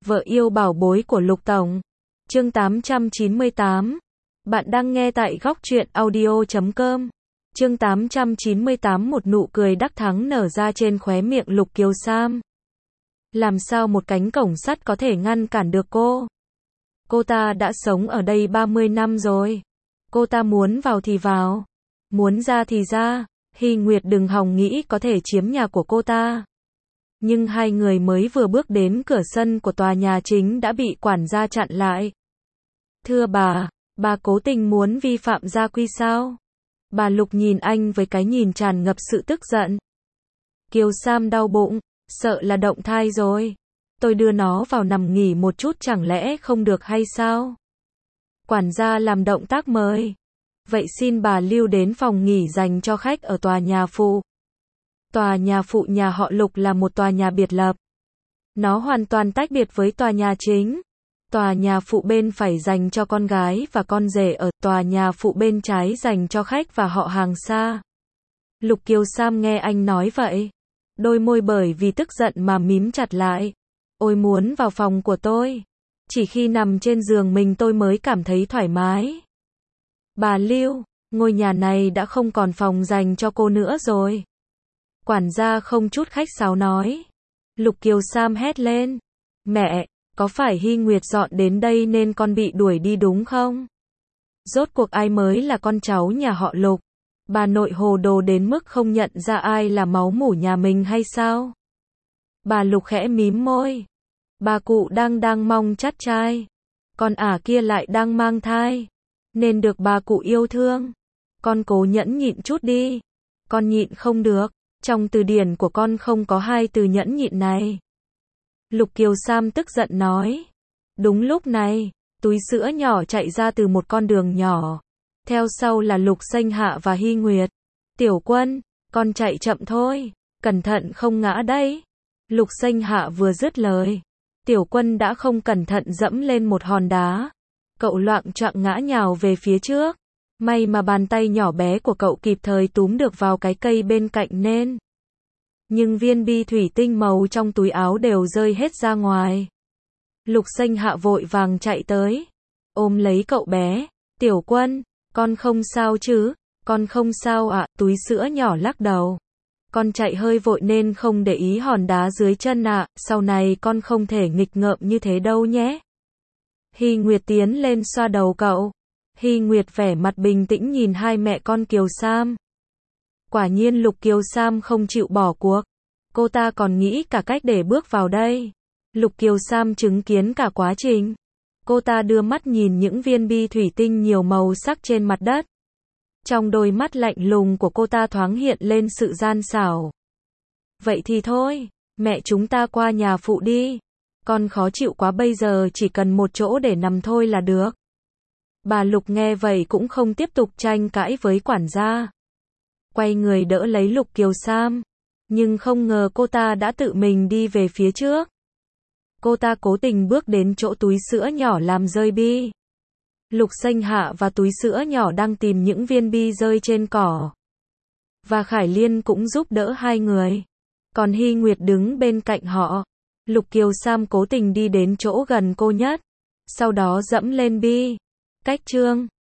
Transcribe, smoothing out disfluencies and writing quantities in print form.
Vợ yêu bảo bối của Lục Tổng. Chương 898. Bạn đang nghe tại góc truyện audio.com. Chương 898. Một nụ cười đắc thắng nở ra trên khóe miệng Lục Kiều Sam. Làm sao một cánh cổng sắt có thể ngăn cản được cô? Cô ta đã sống ở đây 30 năm rồi. Cô ta muốn vào thì vào, muốn ra thì ra. Hy Nguyệt đừng hòng nghĩ có thể chiếm nhà của cô ta. Nhưng hai người mới vừa bước đến cửa sân của tòa nhà chính đã bị quản gia chặn lại. Thưa bà cố tình muốn vi phạm gia quy sao? Bà Lục nhìn anh với cái nhìn tràn ngập sự tức giận. Kiều Sam đau bụng, sợ là động thai rồi. Tôi đưa nó vào nằm nghỉ một chút chẳng lẽ không được hay sao? Quản gia làm động tác mời. Vậy xin bà lưu đến phòng nghỉ dành cho khách ở tòa nhà phụ. Tòa nhà phụ nhà họ Lục là một tòa nhà biệt lập. Nó hoàn toàn tách biệt với tòa nhà chính. Tòa nhà phụ bên phải dành cho con gái và con rể ở, tòa nhà phụ bên trái dành cho khách và họ hàng xa. Lục Kiều Sam nghe anh nói vậy, đôi môi bởi vì tức giận mà mím chặt lại. Ôi muốn vào phòng của tôi. Chỉ khi nằm trên giường mình tôi mới cảm thấy thoải mái. Bà Lưu, ngôi nhà này đã không còn phòng dành cho cô nữa rồi. Quản gia không chút khách sáo nói. Lục Kiều Sam hét lên. Mẹ, có phải Hy Nguyệt dọn đến đây nên con bị đuổi đi đúng không? Rốt cuộc ai mới là con cháu nhà họ Lục? Bà nội hồ đồ đến mức không nhận ra ai là máu mủ nhà mình hay sao? Bà Lục khẽ mím môi. Bà cụ đang mong chắt trai. Con ả kia lại đang mang thai. Nên được bà cụ yêu thương. Con cố nhẫn nhịn chút đi. Con nhịn không được. Trong từ điển của con không có hai từ nhẫn nhịn này. Lục Kiều Sam tức giận nói. Đúng lúc này, túi sữa nhỏ chạy ra từ một con đường nhỏ. Theo sau là Lục Xanh Hạ và Hy Nguyệt. Tiểu Quân, con chạy chậm thôi. Cẩn thận không ngã đấy. Lục Xanh Hạ vừa dứt lời. Tiểu Quân đã không cẩn thận dẫm lên một hòn đá. Cậu loạng choạng ngã nhào về phía trước. May mà bàn tay nhỏ bé của cậu kịp thời túm được vào cái cây bên cạnh nên. Nhưng viên bi thủy tinh màu trong túi áo đều rơi hết ra ngoài. Lục Xanh Hạ vội vàng chạy tới. Ôm lấy cậu bé. Tiểu Quân, con không sao chứ? Con không sao ạ. Túi sữa nhỏ lắc đầu. Con chạy hơi vội nên không để ý hòn đá dưới chân ạ. Sau này con không thể nghịch ngợm như thế đâu nhé. Hy Nguyệt tiến lên xoa đầu cậu. Hy Nguyệt vẻ mặt bình tĩnh nhìn hai mẹ con Kiều Sam. Quả nhiên Lục Kiều Sam không chịu bỏ cuộc. Cô ta còn nghĩ cả cách để bước vào đây. Lục Kiều Sam chứng kiến cả quá trình. Cô ta đưa mắt nhìn những viên bi thủy tinh nhiều màu sắc trên mặt đất. Trong đôi mắt lạnh lùng của cô ta thoáng hiện lên sự gian xảo. Vậy thì thôi, mẹ chúng ta qua nhà phụ đi. Con khó chịu quá bây giờ chỉ cần một chỗ để nằm thôi là được. Bà Lục nghe vậy cũng không tiếp tục tranh cãi với quản gia. Quay người đỡ lấy Lục Kiều Sam. Nhưng không ngờ cô ta đã tự mình đi về phía trước. Cô ta cố tình bước đến chỗ túi sữa nhỏ làm rơi bi. Lục Xanh Hạ và túi sữa nhỏ đang tìm những viên bi rơi trên cỏ. Và Khải Liên cũng giúp đỡ hai người. Còn Hy Nguyệt đứng bên cạnh họ. Lục Kiều Sam cố tình đi đến chỗ gần cô nhất. Sau đó dẫm lên bi. Cách chương